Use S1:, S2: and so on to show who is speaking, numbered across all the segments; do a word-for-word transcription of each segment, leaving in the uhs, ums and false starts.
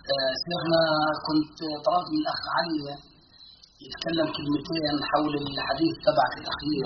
S1: شيخنا كنت طلبت من الأخ علي يتكلم كلمتين حول الحديث تبعك الأخير.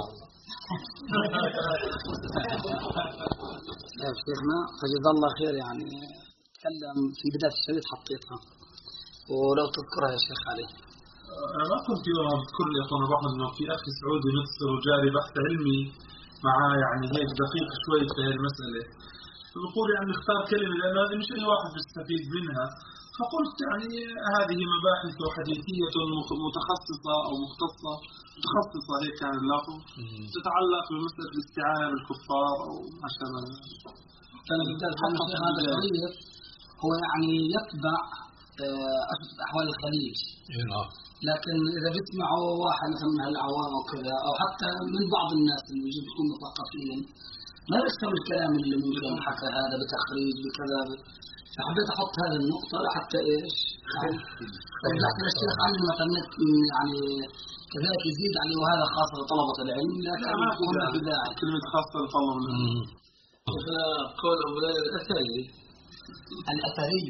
S1: يا شيخنا فجزا الله خير، يعني تكلم في بداية الشريط حطيتها ولو تذكرها يا شيخ علي.
S2: أنا ما كنت يوم أذكر لي أخونا أبو أحمد إنه في أخ سعودي مصر وجاري بحث علمي معاه يعني هيك دقيق شوي في هذه المسألة، فبقول يعني اختار كلمة لأنه هذه مش أي واحد بيستفيد منها، فقلت يعني هذه مباحث حديثية متخصصة أو مختصة متخصصة هيك كان اللفظ تتعلق بمسألة الاستعانة بالكفار أو ما شابه.
S1: كان هذا الشريط هو يعني يتبع أشرطة أحوال الخليج، لكن إذا بيسمعوا واحد مثلا من العوام أو كذا أو حتى من بعض الناس اللي يجب يكونوا مثقفين ما يفهم الكلام اللي ممكن حكى هذا بتخريج بكذا، فحبيت أحط هذه النقطة لحتى إيش لكن الشيخ علي مثلا يعني كذلك يزيد عليه، وهذا خاص لطلبة العلم، لكن يكون في داعي
S2: كلمة خاصة لطلبة العلم.
S3: قول أولاد الأثري
S1: الأثري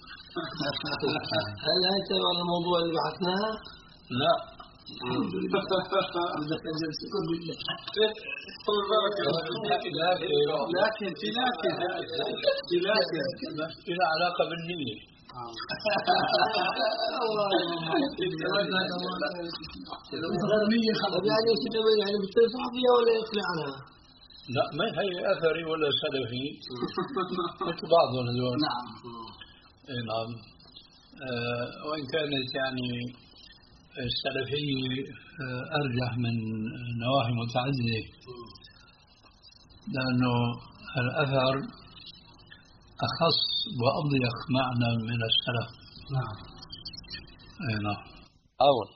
S3: هل أنت على الموضوع اللي بحثناه؟
S1: لا الحمد لله.
S2: لكن في لكن في لكن
S3: إلى علاقة بالنية. يعني كده يعني بترفع فيها ولا يقلع عنها؟ لا ما هي أثري ولا سلفي مثل بعضهم هذول.
S1: نعم
S3: نعم. أه وإن كانت يعني السلفية أرجح من نواحي متعددة، لأنه الأثر أخص وأضيق معنى من السلف.
S1: نعم.
S3: نعم. أول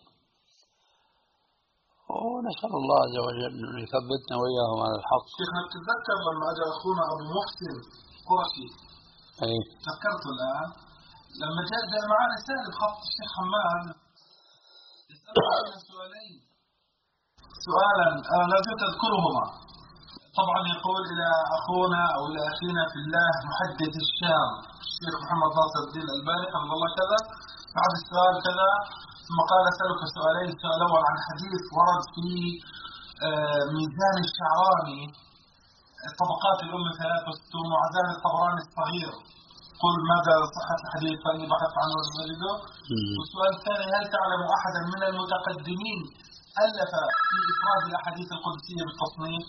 S3: ونسأل الله عز وجل أن يثبتنا وإياهم على الحق.
S2: شيخنا تتذكر لما أجى أخونا أبو محسن قرشي؟
S3: أي
S2: تذكرته الآن لما جاء جاء معنا رسالة بخط الشيخ حماد يسأله سؤالين. سؤالا أنا لا زلت أذكرهما، طبعا يقول إلى أخونا أو إلى أخينا في الله محدث الشام الشيخ محمد ناصر الدين الألباني حفظه الله كذا، بعد السؤال كذا ثم قال أسألك سؤالين. السؤال الأول عن حديث ورد في ميزان الشعراني طبقات الأمة ثلاثة وستون وعزال الطبراني الصغير، قل ماذا صحة الحديث فإني بحث عنه وجده. والسؤال الثاني هل تعلم أحدا من المتقدمين ألف في إفراد الأحاديث القدسية بالتصنيف؟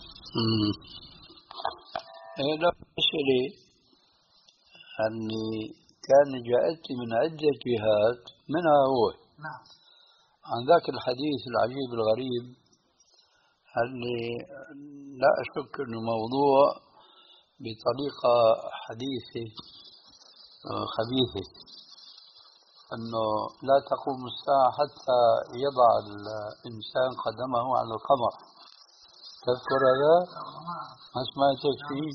S3: هذا أسئلة أني كان جاءتني من عدة جهات منها هو.
S2: نعم.
S3: عن ذاك الحديث العجيب الغريب أني لا أشك أنه موضوع بطريقة حديثة خبيثة، أنه لا تقوم الساعة حتى يضع الإنسان قدمه على القمر. تذكر هذا؟ ما سمعتك فيه؟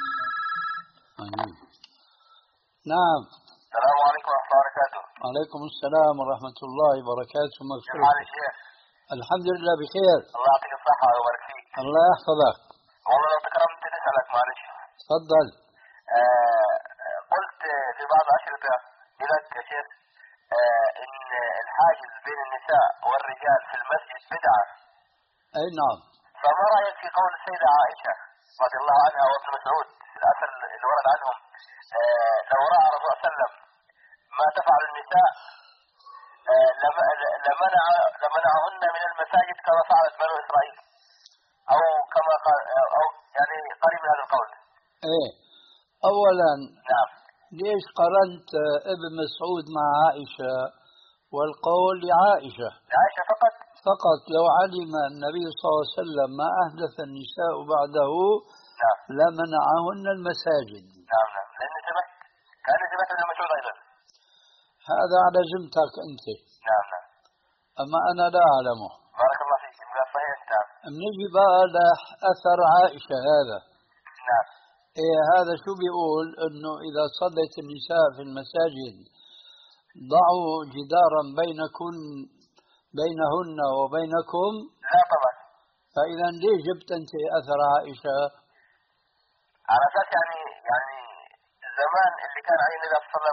S3: نعم.
S4: السلام عليكم ورحمة الله وبركاته.
S3: وعليكم السلام ورحمة الله وبركاته.
S4: كيف حال الشيخ؟
S3: الحمد لله بخير.
S4: الله يعطيك الصحة ويبارك فيك.
S3: الله يحفظك.
S4: والله لو تكرمت نسألك معلش.
S3: تفضل.
S4: آه قلت في بعض الأشرطة لك يا شيخ آه إن الحاجز بين النساء والرجال في المسجد بدعة.
S3: أي نعم.
S4: فما رأيك في قول السيدة عائشة رضي الله عنها وابن مسعود الأثر اللي ورد عنهم آه لو رأى الرسول صلى الله عليه وسلم ما تفعل النساء آه لمنع لمنعهن من المساجد كما فعلت بنو إسرائيل، أو كما قال أو يعني قريب من هذا القول.
S3: إيه أولا
S4: نعم.
S3: ليش قرنت ابن مسعود مع عائشة والقول لعائشة؟
S4: لعائشة فقط.
S3: فقط لو علم النبي صلى الله عليه وسلم ما أحدث النساء بعده
S4: نعم
S3: لمنعهن المساجد.
S4: نعم نعم لأن سمعت كان سمعت ابن مسعود أيضا.
S3: هذا على جمتك أنت.
S4: نعم نعم.
S3: أما أنا لا أعلمه.
S4: بارك الله فيك. إذا صحيح. نعم.
S3: بنجي بقى لأثر عائشة هذا.
S4: نعم.
S3: إيه هذا شو بيقول؟ إنه إذا صلت النساء في المساجد ضعوا جدارا بينكن بينهن وبينكم.
S4: لا طبعا.
S3: فإذا ليه جبت أنت أثر عائشة؟
S4: على أساس يعني يعني الزمان اللي كان عليه النبي صلى الله عليه وسلم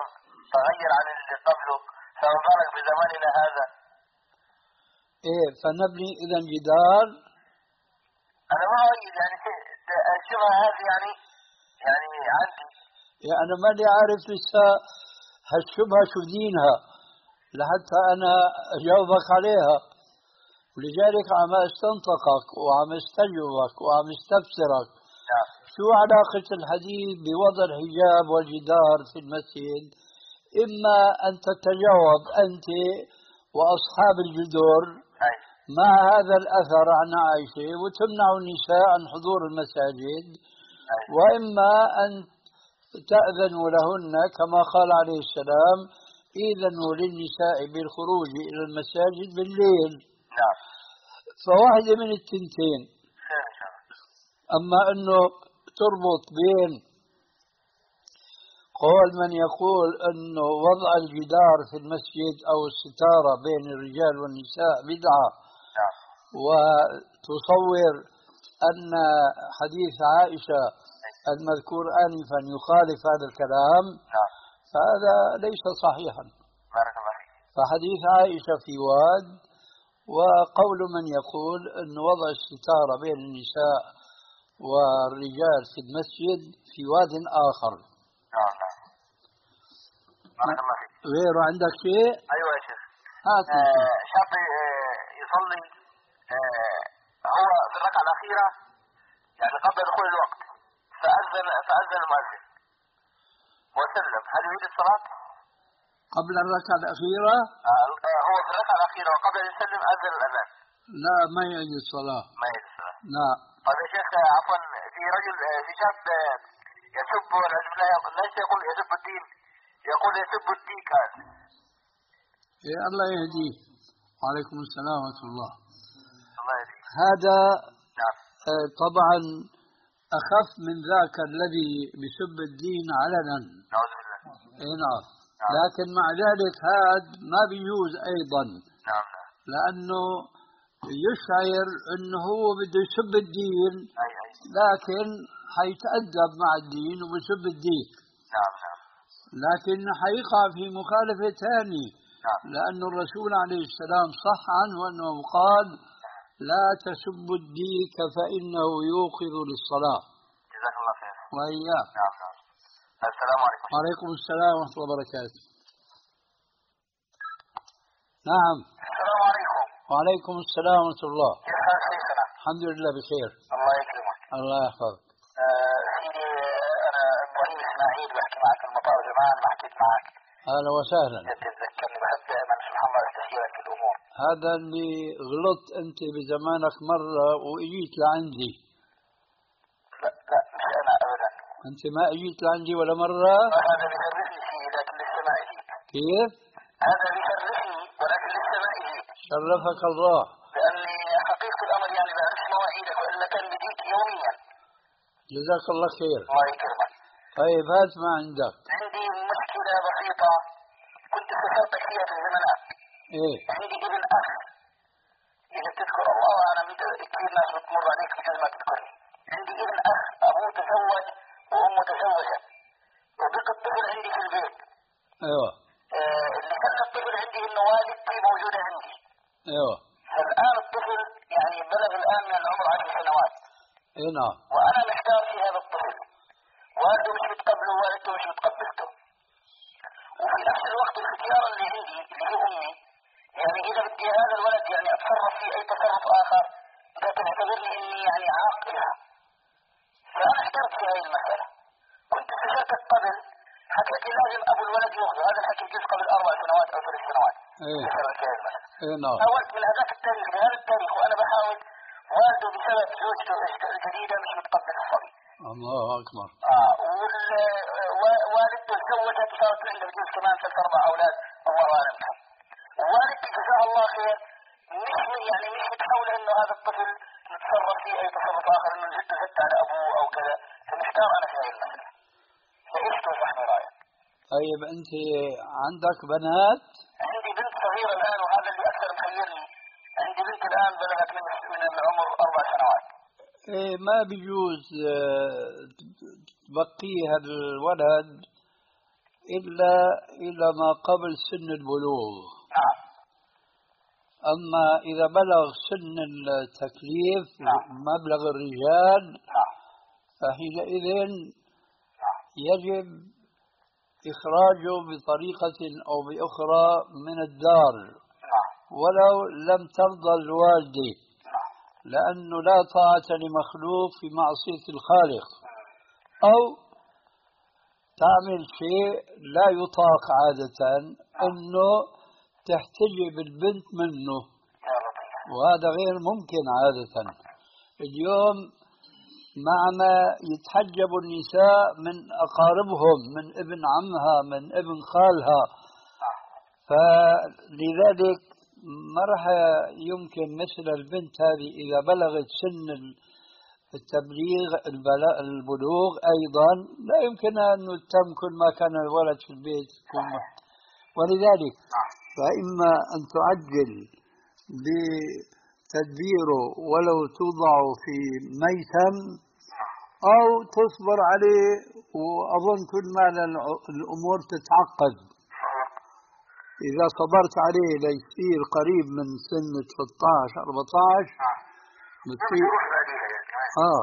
S4: تغير عن اللي قبله، فما بالك بزماننا هذا.
S3: ايه فنبني اذا جدار.
S4: انا ما اريد يعني الشبهه هذه يعني يعني عندي
S3: يعني انا ماني عارف لسه هالشبهه شو دينها لحتى انا اجاوبك عليها، ولذلك عم استنطقك وعم استجوبك وعم استفسرك.
S4: نعم.
S3: شو علاقة الحديث بوضع الحجاب والجدار في المسجد؟ إما أن تتجاوب أنت وأصحاب الجدر
S4: أي.
S3: مع هذا الأثر عن عائشة وتمنع النساء عن حضور المساجد،
S4: أي.
S3: وإما أن تأذنوا لهن كما قال عليه السلام إذنوا للنساء بالخروج إلى المساجد بالليل.
S4: نعم.
S3: فواحدة من التنتين.
S4: خير إن شاء الله.
S3: أما أنه تربط بين قول من يقول أنه وضع الجدار في المسجد أو الستارة بين الرجال والنساء بدعة،
S4: نعم.
S3: وتصور أن حديث عائشة المذكور آنفا يخالف هذا الكلام،
S4: نعم.
S3: فهذا ليس صحيحا.
S4: بارك الله فيك.
S3: فحديث عائشة في واد، وقول من يقول أن وضع الستارة بين النساء والرجال في المسجد في واد آخر.
S4: نعم نعم. بارك الله فيك.
S3: غيره عندك شيء؟
S4: أيوة يا شيخ.
S3: هات
S4: آه شاب آه يصلي آه هو في الركعة الأخيرة يعني قبل دخول الوقت فأذن فأذن المؤذن وسلم، هل يعيد الصلاة؟
S3: قبل الركعة الأخيرة؟
S4: آه هو في الركعة الأخيرة وقبل أن يسلم أذن الأذان.
S3: لا ما يعيد الصلاة.
S4: ما يعيد الصلاة.
S3: لا.
S4: طيب يا شيخ عفوا، في رجل في شاب يسب والعياذ بالله، ليس يقول يسب الدين، يقول يسب الدين هذا.
S3: يا الله يهديه. وعليكم السلام ورحمة الله.
S4: الله يهديه.
S3: هذا
S4: نعم.
S3: طبعا أخف من ذاك الذي بسب الدين علنا.
S4: نعوذ بالله.
S3: اي نعم. لكن مع ذلك هذا ما بيجوز أيضا.
S4: نعم نعم.
S3: لأنه يشعر أنه هو بده يسب الدين.
S4: أي أي.
S3: لكن حيتأدب مع الدين وبسب الدين.
S4: نعم نعم.
S3: لكن حيقع في مخالفة ثاني.
S4: نعم.
S3: لأن الرسول عليه السلام صح عنه أنه قال لا تسبوا الديك فإنه يوقظ للصلاة.
S4: جزاك الله خير.
S3: وإياك.
S4: نعم نعم. السلام عليكم.
S3: وعليكم السلام ورحمة الله وبركاته. نعم.
S4: السلام عليكم.
S3: وعليكم السلام ورحمة الله.
S4: كيف حال شيخنا؟
S3: الحمد لله بخير.
S4: الله يكرمك.
S3: الله يحفظك.
S4: آه سيدي أنا إبراهيم إسماعيل بحكي معك في المطار زمان ما حكيت معك.
S3: أهلا وسهلا.
S4: تتذكرني بحب دائما سبحان الله استشيرك في الأمور.
S3: هذا اللي غلطت أنت بزمانك مرة وإجيت لعندي.
S4: لا لا مش أنا أبدا.
S3: أنت ما إجيت لعندي ولا مرة؟
S4: هذا بيشرفني فيه لكن لسه ما إجيت.
S3: كيف؟
S4: هذا بيشرفني ولكن لسه ما إجيت.
S3: شرفك الله.
S4: لأني حقيقة الأمر يعني بعرف مواعيدك وإلا كان بديك يوميا.
S3: جزاك الله خير.
S4: الله يكرمك.
S3: طيب هات ما عندك.
S4: عندي مشكلة بسيطة كنت استشرتك فيها في الزمانات.
S3: إيه؟
S4: عندي ابن أخ إذا تذكر الله أعلم كثير ناس بتمر عليك بجوز ما تذكرني. عندي ابن أخ أبوه تزوج وأمه تزوجت وبقى الطفل عندي في البيت.
S3: أيوه.
S4: آه اللي خلى الطفل عندي إنه والدتي موجودة عندي.
S3: أيوه.
S4: فالآن الطفل يعني بلغ الآن من العمر عشر سنوات.
S3: إيه نعم.
S4: وأنا محتار في هذا الطفل. والده مش متقبله ووالدته مش متقبلته. وفي نفس الوقت الاختيار اللي عندي اللي هي أمي يعني إذا بدي هذا الولد يعني أتصرف فيه أي تصرف آخر إذا تعتبرني إني يعني عاق لها. فأنا احترت في هذه المسألة. كنت استشرتك قبل حكيت لي لازم أبو الولد يأخذه، هذا الحكي جزء قبل أربع سنوات أو ثلاث سنوات.
S3: إيه.
S4: استشرت في هذه المسألة.
S3: إيه نعم.
S4: حاولت من هذاك التاريخ لهذا التاريخ وأنا بحاول، والده بسبب زوجته الجديدة مش متقبل الصبي.
S3: الله أكبر.
S4: آه ووالدته تزوجت وصارت عنده بجوز كمان ثلاث أربع أولاد الله أعلم كم. ووالدتي جزاها الله خير مش يعني مش بتحاول إنه هذا الطفل يتصرف فيه أي تصرف آخر إنه زدته زدت على أبوه أو كذا، فمحتار أنا في هذه المسألة. فإيش توضحني رأيك؟
S3: طيب أنت عندك بنات؟
S4: عندي بنت صغيرة الآن وهذا اللي أكثر محيرني. عندي بنت الآن بلغت من من العمر أربع سنوات.
S3: إيه ما بيجوز تبقيه هذا الولد إلا إلى ما قبل سن البلوغ.
S4: نعم.
S3: أما إذا بلغ سن التكليف
S4: نعم.
S3: مبلغ الرجال
S4: نعم.
S3: فحينئذ
S4: نعم.
S3: يجب إخراجه بطريقة أو بأخرى من الدار
S4: نعم.
S3: ولو لم ترضى الوالدة،
S4: نعم.
S3: لأنه لا طاعة لمخلوق في معصية الخالق، أو تعمل شيء لا يطاق عادة أنه تحتجب البنت منه، وهذا غير ممكن عادة. اليوم مع ما يتحجب النساء من أقاربهم، من ابن عمها، من ابن خالها، فلذلك ما راح يمكن مثل البنت هذه إذا بلغت سن التبليغ البلوغ أيضا لا يمكن أن يتم كل ما كان الولد في البيت. ولذلك فإما أن تعجل بتدبيره ولو توضع في ميتم، أو تصبر عليه، وأظن كل ما الأمور تتعقد. إذا صبرت عليه ليصير قريب من سن ثلاثة عشر أربعة عشر بتصير آه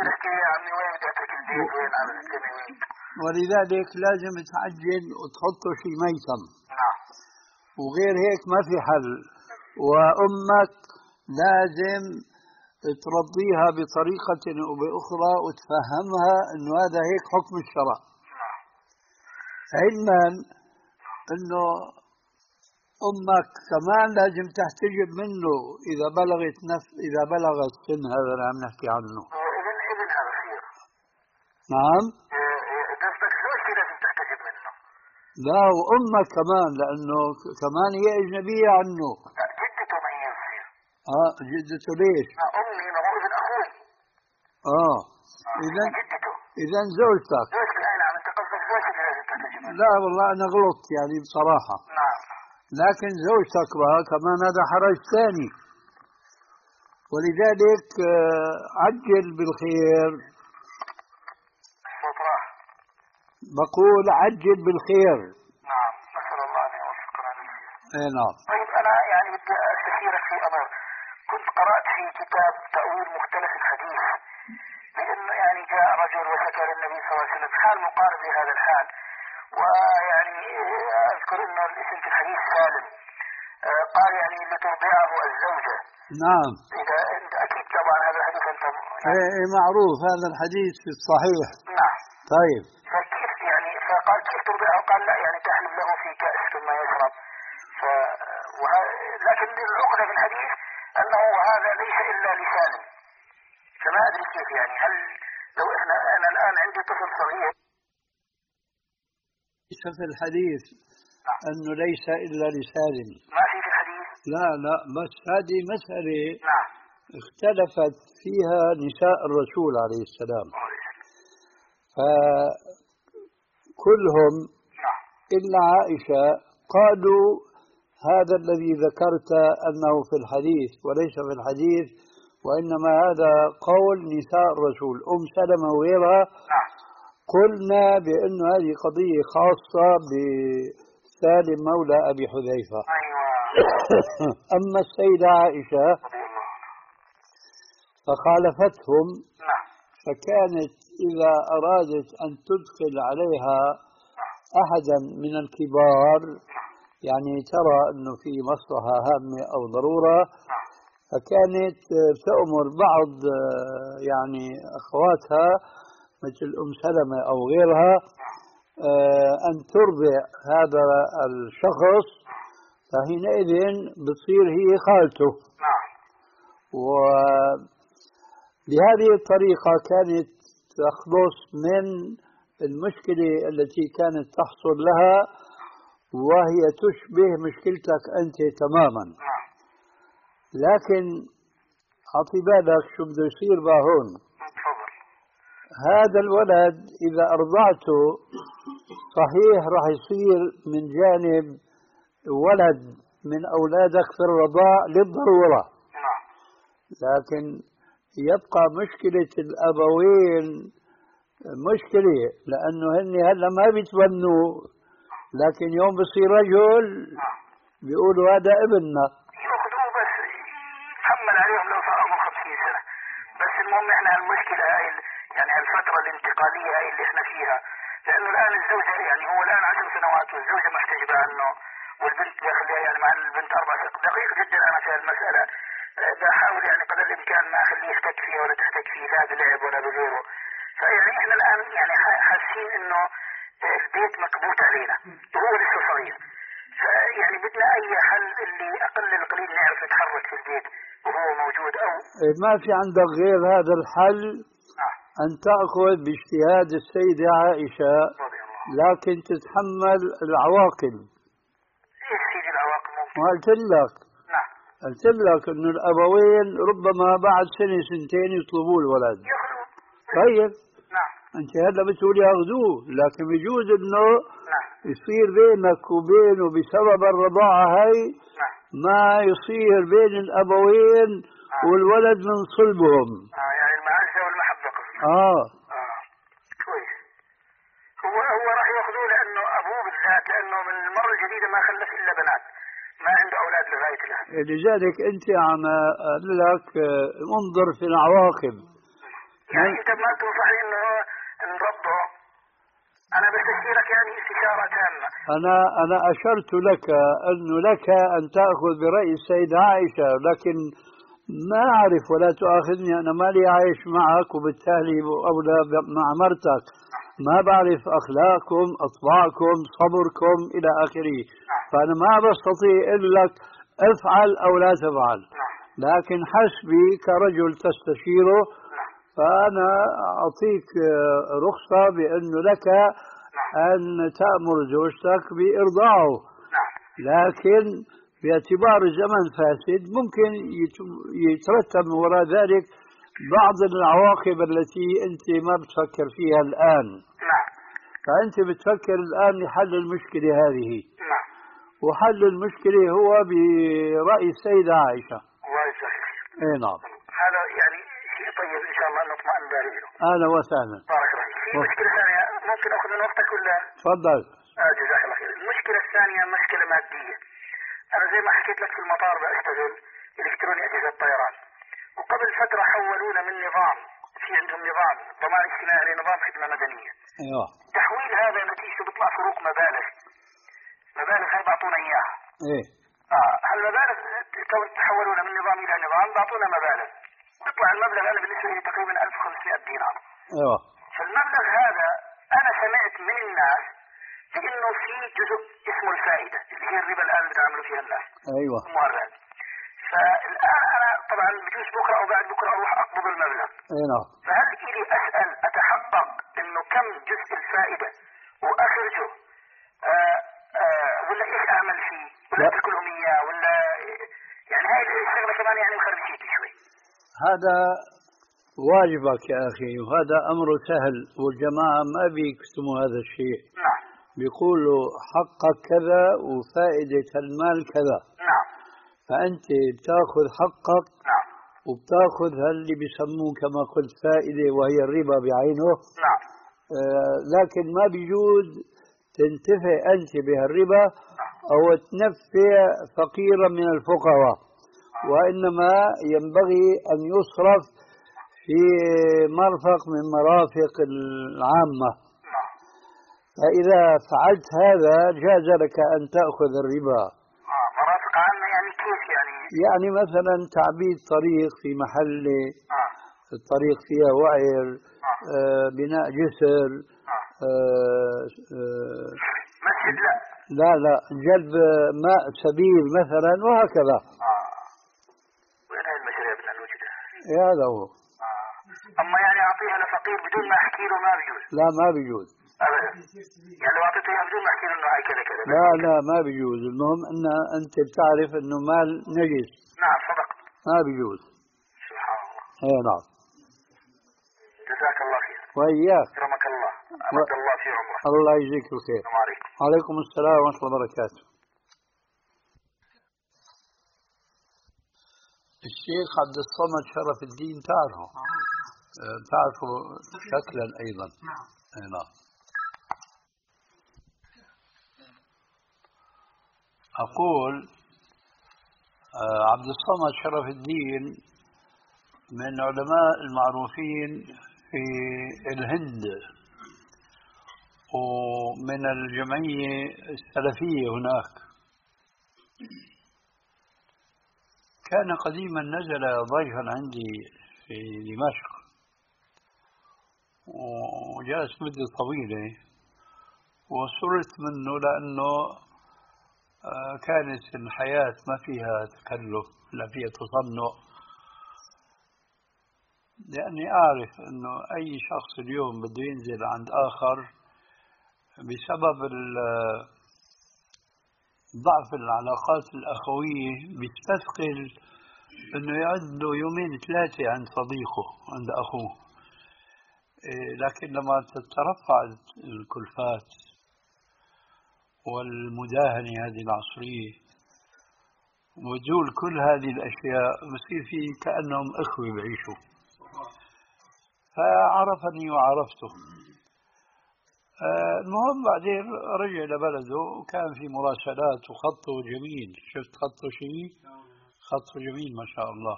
S3: ولذلك لازم تعجل وتحطه في ميتم، وغير هيك ما في حل. وأمك لازم ترضيها بطريقة أو بأخرى وتفهمها أنه هذا هيك حكم الشرع، علما أنه أمك كمان لازم تحتجب منه إذا بلغت نفس إذا بلغ السن هذا اللي عم نحكي عنه.
S4: ابن ابن هذا خير.
S3: نعم.
S4: قصدك زوجتي لازم تحتجب منه؟
S3: لا، وأمك كمان، لأنه كمان هي أجنبية عنه.
S4: لا، جدته ما هي خير.
S3: آه جدته ليش؟
S4: أمي ما هو ابن أخوي.
S3: آه إذا إذا زوجتك.
S4: زوجتي أي نعم. أنت قصدك زوجتي لازم تحتجب منه؟
S3: لا والله أنا غلطت يعني بصراحة.
S4: نعم.
S3: لكن زوجتك بقى كمان هذا حرج ثاني. ولذلك عجل بالخير.
S4: صبرا.
S3: بقول عجل بالخير.
S4: نعم. نسأل الله أن يوفقنا للخير.
S3: اي نعم.
S4: طيب أنا يعني بدي أستشيرك في أمر. كنت قرأت في كتاب تأويل مختلف الحديث بأنه يعني جاء رجل وشكى للنبي صلى الله عليه وسلم حال مقارب لهذا الحال، ويعني أذكر أنه الاسم في الحديث سالم. قال يعني لترضعه الزوجة.
S3: نعم.
S4: إذا أنت أكيد طبعا هذا الحديث أنت
S3: يعني ايه معروف هذا الحديث في الصحيح.
S4: نعم.
S3: طيب.
S4: فكيف يعني فقال كيف ترضعه؟ قال لا يعني تحلب له في كأس ثم يشرب. ف وه... لكن العقدة في الحديث أنه هذا ليس إلا لسالم. فما أدري كيف يعني هل لو إحنا أنا الآن عندي طفل صغير.
S3: ليس في الحديث أنه ليس إلا لسالم.
S4: ما في في الحديث؟
S3: لا لا، بس هذه مسألة
S4: نعم.
S3: اختلفت فيها نساء الرسول عليه السلام، فكلهم
S4: نعم.
S3: إلا عائشة قالوا هذا الذي ذكرت أنه في الحديث وليس في الحديث، وإنما هذا قول نساء الرسول. أم سلمة وغيرها
S4: نعم.
S3: قلنا بأن هذه قضية خاصة بسالم مولى أبي حذيفة.
S4: أيوة.
S3: أما السيدة عائشة فخالفتهم.
S4: نعم.
S3: فكانت إذا أرادت أن تدخل عليها أحدا من الكبار، يعني ترى أنه في مصلحة هامة أو ضرورة، فكانت تأمر بعض يعني أخواتها مثل أم سلمة أو غيرها أن ترضع هذا الشخص، فحينئذ بتصير هي خالته. وبهذه الطريقة كانت تخلص من المشكلة التي كانت تحصل لها، وهي تشبه مشكلتك أنت تماما. لكن أعطي بالك شو بده يصير باهون. هذا الولد إذا أرضعته صحيح راح يصير من جانب ولد من أولادك في الرضاع للضرورة، لكن يبقى مشكلة الأبوين مشكلة، لأنه هن هلا ما بيتبنوا لكن يوم بصير رجل بيقولوا هذا ابننا.
S4: ياخذوه بس يتحمل عليهم لو صار عمره خمسين سنة. بس المهم احنا المشكلة هاي يعني الفترة الانتقالية هاي اللي احنا فيها، لأنه الآن الزوجة يعني هو الآن عشر سنوات والزوجة محتجبة عنه والبنت داخلها يعني مع البنت أربع سنوات. دقيق جدا أنا في المسألة، بحاول يعني قدر الإمكان ما أخليه يحتك فيها ولا تحتك فيه لا بلعب ولا بغيره. فيعني احنا الآن يعني حاسين إنه البيت مكبوت علينا وهو لسه صغير، فيعني بدنا أي حل اللي أقل القليل نعرف نتحرك في البيت وهو موجود. أو
S3: ما في عندك غير هذا الحل أن تأخذ باجتهاد السيدة عائشة، لكن تتحمل العواقب.
S4: إيش سيدي العواقب؟
S3: وقلت لك
S4: نعم
S3: قلت لك إنه الأبوين ربما بعد سنة سنتين يطلبوا الولد. طيب
S4: نعم
S3: أنت هلا بتقول ياخذوه، لكن بيجوز إنه
S4: نعم
S3: يصير بينك وبينه بسبب الرضاعة هاي
S4: نعم
S3: ما يصير بين الأبوين والولد من صلبهم.
S4: آه يعني المعزة والمحبة قصدي.
S3: آه
S4: آه كويس. هو هو راح ياخذوه لأنه أبوه بالذات، لأنه من المرة الجديدة ما خلف إلا بنات، ما عنده أولاد لغاية الآن.
S3: لذلك أنت عم أقول لك انظر في العواقب.
S4: يعني أنت ما تنصحني إنه نربه؟ أنا بستشيرك يعني استشارة تامة.
S3: أنا أنا أشرت لك أنه لك أن تأخذ برأي السيدة عائشة، لكن ما أعرف ولا تؤاخذني، أنا مالي عايش معك وبالتالي أولى مع مرتك، ما بعرف أخلاقكم أطباعكم صبركم إلى آخره، فأنا ما بستطيع إلا لك افعل أو لا تفعل، لكن حسبي كرجل تستشيره فأنا أعطيك رخصة بأنه لك أن تأمر زوجتك بإرضاعه، لكن باعتبار الزمن فاسد ممكن يترتب من وراء ذلك بعض العواقب التي أنت ما بتفكر فيها الآن. فأنت بتفكر الآن لحل المشكلة هذه، وحل المشكلة هو برأي السيدة عائشة. إيه نعم.
S4: هذا يعني شيء طيب إن شاء الله نطمئن له.
S3: أهلا وسهلا.
S4: بارك الله فيك. في مشكلة ثانية ممكن أخذ من وقتك ولا؟
S3: تفضل.
S4: آه جزاك الله خير. المشكلة الثانية مشكلة مادية. أنا زي ما حكيت لك في المطار بشتغل إلكتروني أجهزة طيران، وقبل فترة حولونا من نظام، في عندهم نظام ضمان اجتماعي لنظام خدمة مدنية.
S3: أيوه.
S4: تحويل هذا نتيجته بيطلع فروق مبالغ. مبالغ هاي بعطونا إياها.
S3: إيه.
S4: آه هالمبالغ تحولونا من نظام إلى نظام بعطونا مبالغ. بيطلع المبلغ أنا بالنسبة لي تقريبا ألف وخمسمائة دينار.
S3: أيوه.
S4: فالمبلغ هذا أنا سمعت من الناس بأنه في جزء اسمه الفائدة اللي هي الربا الآن بتعاملوا فيها الناس.
S3: أيوه.
S4: مؤرد. فالآن أنا طبعا بجوز بكرة أو بعد بكرة أروح أقبض المبلغ.
S3: أي نعم.
S4: فهل إلي أسأل أتحقق إنه كم جزء الفائدة وأخرجه آآ آآ ولا إيش أعمل فيه ولا أتركلهم إياه ولا يعني هاي الشغلة كمان يعني مخربشيتي شوي.
S3: هذا واجبك يا أخي، وهذا أمر سهل، والجماعة ما بيكتموا هذا الشيء.
S4: نعم.
S3: بيقولوا حقك كذا وفائدة المال كذا.
S4: نعم.
S3: فأنت بتاخذ حقك.
S4: نعم.
S3: وبتاخذ هاللي بيسموه كما قلت فائدة وهي الربا بعينه.
S4: نعم.
S3: آه لكن ما بيجوز تنتفع أنت بهالربا أو تنفع فقيرا من الفقراء، وإنما ينبغي أن يصرف في مرفق من مرافق العامة. فإذا فعلت هذا جاز لك أن تأخذ الربا.
S4: آه مرافق عامة يعني كيف يعني؟
S3: يعني مثلا تعبيد طريق في محل
S4: آه.
S3: الطريق فيها وعر، آه بناء جسر، آه آه
S4: مسجد لا
S3: لا لا جلب ماء سبيل مثلا وهكذا.
S4: آه. وين هاي المشاريع بدنا نوجدها؟
S3: هذا هو.
S4: آه. أما يعني أعطيها لفقير بدون ما أحكي له ما بيجوز؟
S3: لا ما بيجوز
S4: أبدا. يعني لو أعطيته إياها بدون ما أحكي له إنه هاي كذا كذا.
S3: لا لا ما بيجوز. المهم أن أنت بتعرف إنه مال نجس.
S4: نعم صدقت.
S3: ما بيجوز.
S4: سبحان الله.
S3: اي نعم.
S4: جزاك الله خير.
S3: وإياك.
S4: أكرمك الله. أمد و... الله في عمرك.
S3: الله يجزيك الخير.
S4: السلام عليكم.
S3: وعليكم السلام ورحمة الله وبركاته. الشيخ عبد الصمد شرف الدين تعرفه؟ تعرفه شكلا أيضا.
S1: نعم.
S3: اي نعم. أقول عبد الصمد شرف الدين من علماء المعروفين في الهند ومن الجمعية السلفية هناك. كان قديما نزل ضيفا عندي في دمشق وجلس مدة طويلة وسرت منه لأنه كانت الحياة ما فيها تكلف لا فيها تصنع، لأني أعرف أنه أي شخص اليوم بده ينزل عند آخر بسبب ضعف العلاقات الأخوية بيستثقل أنه يقعد له يومين ثلاثة عند صديقه عند أخوه. لكن لما تترفع الكلفات والمداهنة هذه العصرية وزول كل هذه الأشياء بصير في كأنهم إخوة بعيشوا. فعرفني وعرفته. المهم بعدين رجع لبلده وكان في مراسلات وخطه جميل. شفت خطه شيء؟ خطه جميل ما شاء الله.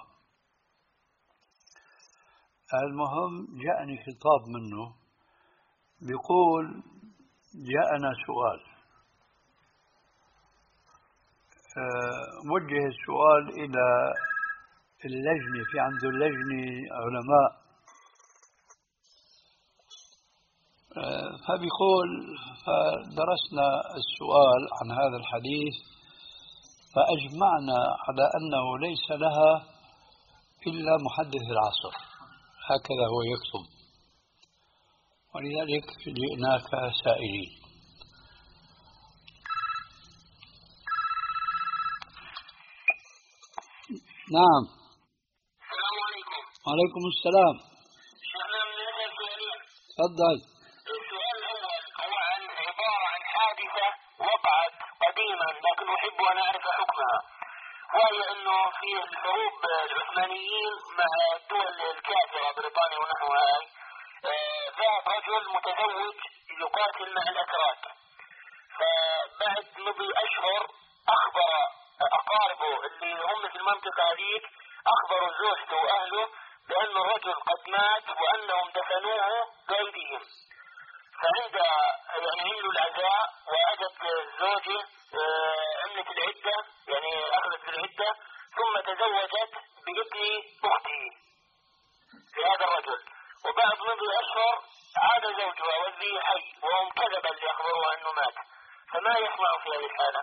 S3: المهم جاءني خطاب منه بيقول جاءنا سؤال، وجه السؤال إلى اللجنة، في عنده اللجنة علماء، فبيقول فدرسنا السؤال عن هذا الحديث فأجمعنا على أنه ليس لها إلا محدث العصر، هكذا هو يكتب، ولذلك جئناك سائلين. نعم.
S4: السلام عليكم.
S3: وعليكم السلام.
S4: شيخنا من هذا السؤالين.
S3: تفضل.
S4: السؤال الأول هو عن عبارة عن حادثة وقعت قديما لكن أحب أن أعرف حكمها، وهي أنه في الحروب العثمانيين مع الدول الكافرة بريطانيا ونحوها، ذهب رجل متزوج يقاتل مع الأتراك، فبعد مضي أشهر أخبر أقاربه اللي هم في المنطقة هذيك، أخبروا زوجته وأهله بأن الرجل قد مات وأنهم دفنوه بأيديهم. فعند يعني عملوا العزاء وأجت الزوجة عملت العدة، يعني أخذت العدة ثم تزوجت بابن أخته لهذا الرجل، وبعد مضي أشهر عاد زوجها والذي حي وهم كذبا ليخبروها أنه مات، فما يسمع في هذه الحالة؟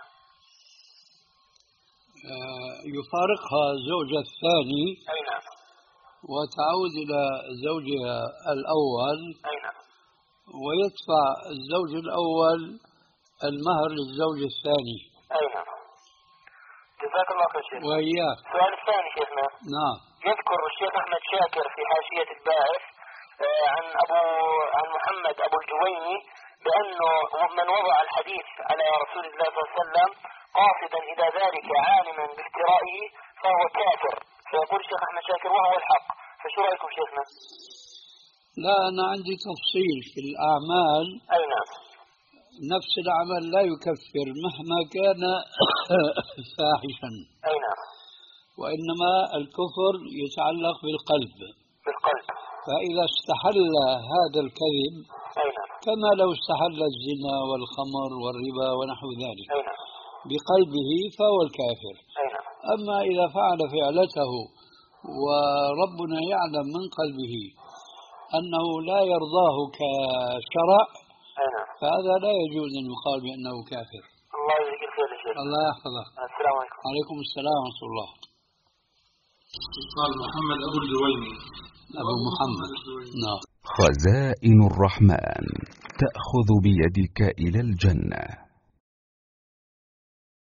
S3: يفارقها زوجها الثاني.
S4: أي نعم.
S3: وتعود إلى زوجها الأول.
S4: أي نعم.
S3: ويدفع الزوج الأول المهر للزوج الثاني.
S4: أي نعم. جزاك الله خير شيخ.
S3: وإياك.
S4: السؤال الثاني شيخنا.
S3: نعم.
S4: يذكر الشيخ أحمد شاكر في حاشية الباعث عن أبو عن محمد أبو الجويني بأنه من وضع الحديث على رسول الله صلى الله عليه وسلم قاصدا إلى ذلك عالما بافترائه فهو كافر، فيقول الشيخ أحمد شاكر وهو الحق، فشو رأيكم شيخنا؟
S3: لا، أنا عندي تفصيل في الأعمال.
S4: أي نعم.
S3: نفس العمل لا يكفر مهما كان فاحشا.
S4: أي نعم.
S3: وإنما الكفر يتعلق بالقلب.
S4: بالقلب.
S3: فإذا استحل هذا الكذب
S4: أي نعم.
S3: كما لو استحل الزنا والخمر والربا ونحو ذلك.
S4: أي نعم.
S3: بقلبه فهو الكافر.
S4: أي نعم.
S3: أما إذا فعل فعلته وربنا يعلم من قلبه أنه لا يرضاه كشرع،
S4: أي نعم.
S3: فهذا لا يجوز أن يقال بأنه كافر.
S4: الله يجزيك خير يا شيخ.
S3: الله يحفظك.
S4: السلام عليكم.
S3: وعليكم السلام ورحمة الله.
S2: قال محمد أبو الجويني.
S3: أبو محمد. نعم.
S5: خزائن الرحمن تأخذ بيدك إلى الجنة.